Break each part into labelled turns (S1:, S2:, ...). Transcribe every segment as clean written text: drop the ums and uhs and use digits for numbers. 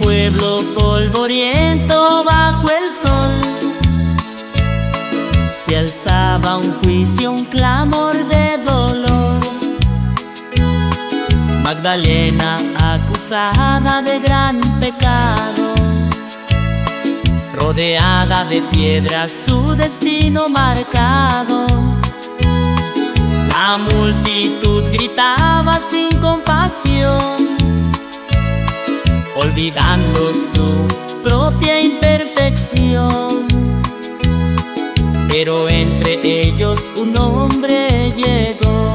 S1: pueblo polvoriento bajo el sol se alzaba un juicio, un clamor de dolor. Magdalena acusada de gran pecado, rodeada de piedras, su destino marcado. La multitud gritaba sin compasión, olvidando su propia imperfección. Pero entre ellos un hombre llegó,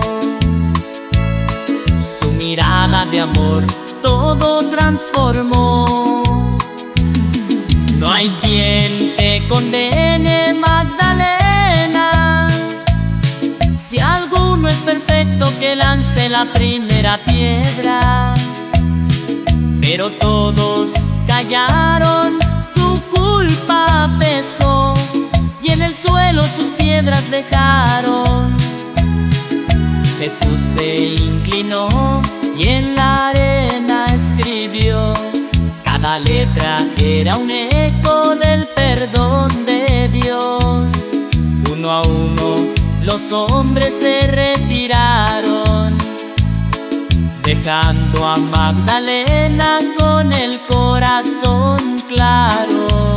S1: su mirada de amor todo transformó. No hay quien te condene, Magdalena, si alguno es perfecto que lance la primera piedra. Pero todos callaron, su culpa pesó, y en el suelo sus piedras dejaron. Jesús se inclinó y en la arena escribió. Cada letra era un eco del perdón de Dios. Uno a uno los hombres se retiraron, dejando a Magdalena con el corazón claro.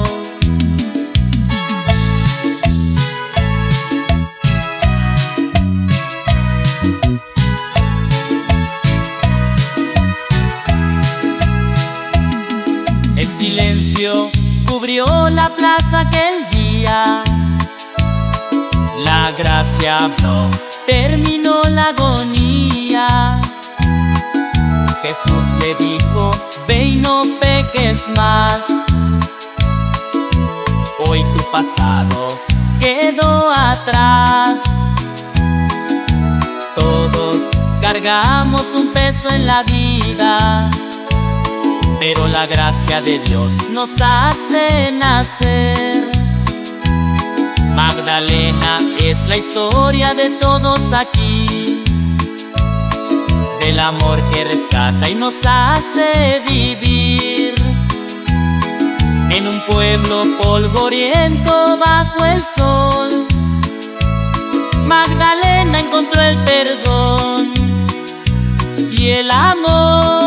S1: El silencio cubrió la plaza aquel día. La gracia habló, terminó la agonía. Jesús le dijo: ve y no peques más. Hoy tu pasado quedó atrás. Todos cargamos un peso en la vida, pero la gracia de Dios nos hace nacer. Magdalena es la historia de todos aquí, del amor que rescata y nos hace vivir. En un pueblo polvoriento bajo el sol, Magdalena encontró el perdón y el amor.